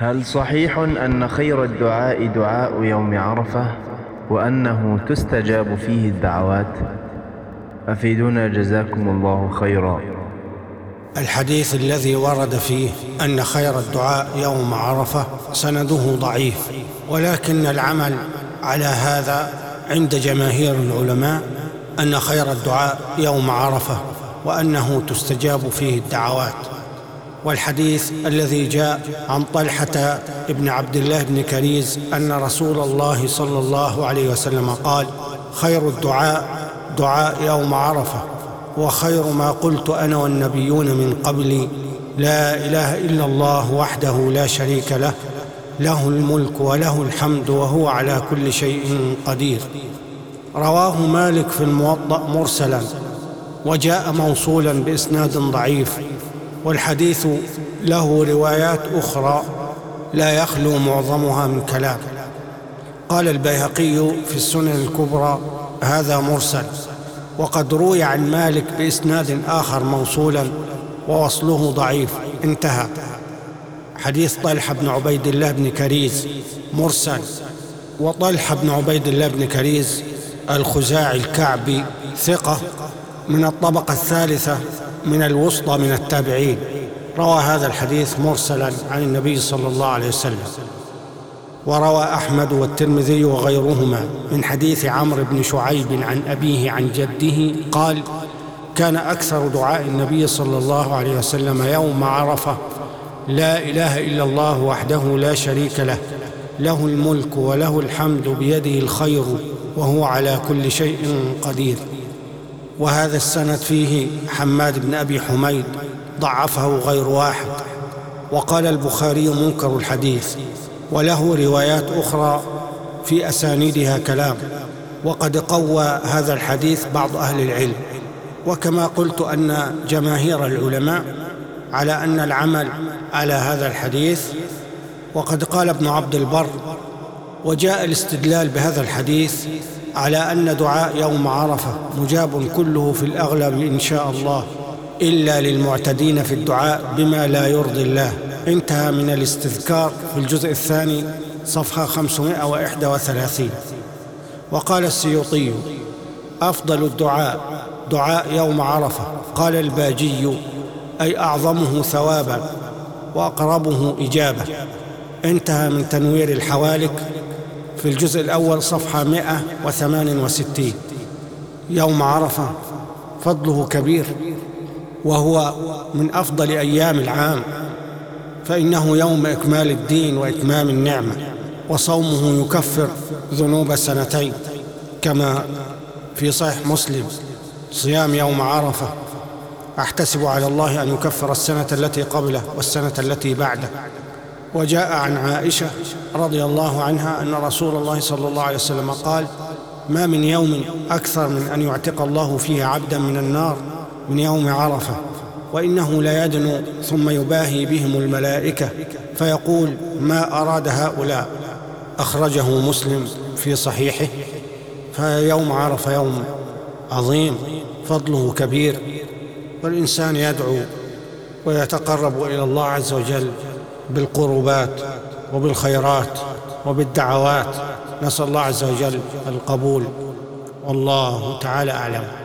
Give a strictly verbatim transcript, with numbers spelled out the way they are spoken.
هل صحيح أن خير الدعاء دعاء يوم عرفة وأنه تستجاب فيه الدعوات؟ أفيدونا جزاكم الله خيرا. الحديث الذي ورد فيه أن خير الدعاء يوم عرفة سنده ضعيف، ولكن العمل على هذا عند جماهير العلماء أن خير الدعاء يوم عرفة وأنه تستجاب فيه الدعوات. والحديث الذي جاء عن طلحة ابن عبد الله بن كريز أن رسول الله صلى الله عليه وسلم قال: خير الدعاء دعاء يوم عرفة، وخير ما قلت أنا والنبيون من قبلي لا إله إلا الله وحده لا شريك له، له الملك وله الحمد وهو على كل شيء قدير. رواه مالك في الموطأ مرسلا، وجاء موصولا بإسناد ضعيف، والحديث له روايات أخرى لا يخلو معظمها من كلام. قال البيهقي في السنن الكبرى: هذا مرسل، وقد روي عن مالك بإسناد آخر موصولا ووصله ضعيف. انتهى. حديث طلحة بن عبيد الله بن كريز مرسل، وطلحة بن عبيد الله بن كريز الخزاعي الكعبي ثقة من الطبقة الثالثة من الوسطى من التابعين، روى هذا الحديث مرسلا عن النبي صلى الله عليه وسلم. وروى أحمد والترمذي وغيرهما من حديث عمرو بن شعيب عن أبيه عن جده قال: كان أكثر دعاء النبي صلى الله عليه وسلم يوم عرفة: لا إله إلا الله وحده لا شريك له، له الملك وله الحمد بيده الخير وهو على كل شيء قدير. وهذا السند فيه حماد بن أبي حميد ضعفه غير واحد، وقال البخاري منكر الحديث، وله روايات أخرى في أسانيدها كلام، وقد قوى هذا الحديث بعض أهل العلم. وكما قلت أن جماهير العلماء على أن العمل على هذا الحديث، وقد قال ابن عبد البر: وجاء الاستدلال بهذا الحديث على أن دعاء يوم عرفة مجاب كله في الأغلب إن شاء الله، إلا للمعتدين في الدعاء بما لا يرضي الله. انتهى من الاستذكار في الجزء الثاني صفحة خمسمائة وواحد وثلاثين. وقال السيوطي: أفضل الدعاء دعاء يوم عرفة. قال الباجي: أي أعظمه ثوابا وأقربه إجابة. انتهى من تنوير الحوالك في الجزء الأول صفحة مائة وثمانية وستين. يوم عرفة فضله كبير، وهو من أفضل أيام العام، فإنه يوم إكمال الدين وإتمام النعمة، وصومه يكفر ذنوب سنتين، كما في صحيح مسلم: صيام يوم عرفة أحتسب على الله أن يكفر السنة التي قبله والسنة التي بعده. وجاء عن عائشة رضي الله عنها أن رسول الله صلى الله عليه وسلم قال: ما من يوم أكثر من أن يعتق الله فيه عبدا من النار من يوم عرفة، وإنه لا يدنو ثم يباهي بهم الملائكة فيقول: ما أراد هؤلاء. أخرجه مسلم في صحيحه. فيوم عرفة يوم عظيم فضله كبير، والإنسان يدعو ويتقرب إلى الله عز وجل بالقربات وبالخيرات وبالدعوات. نسأل الله عز وجل القبول، والله تعالى أعلم.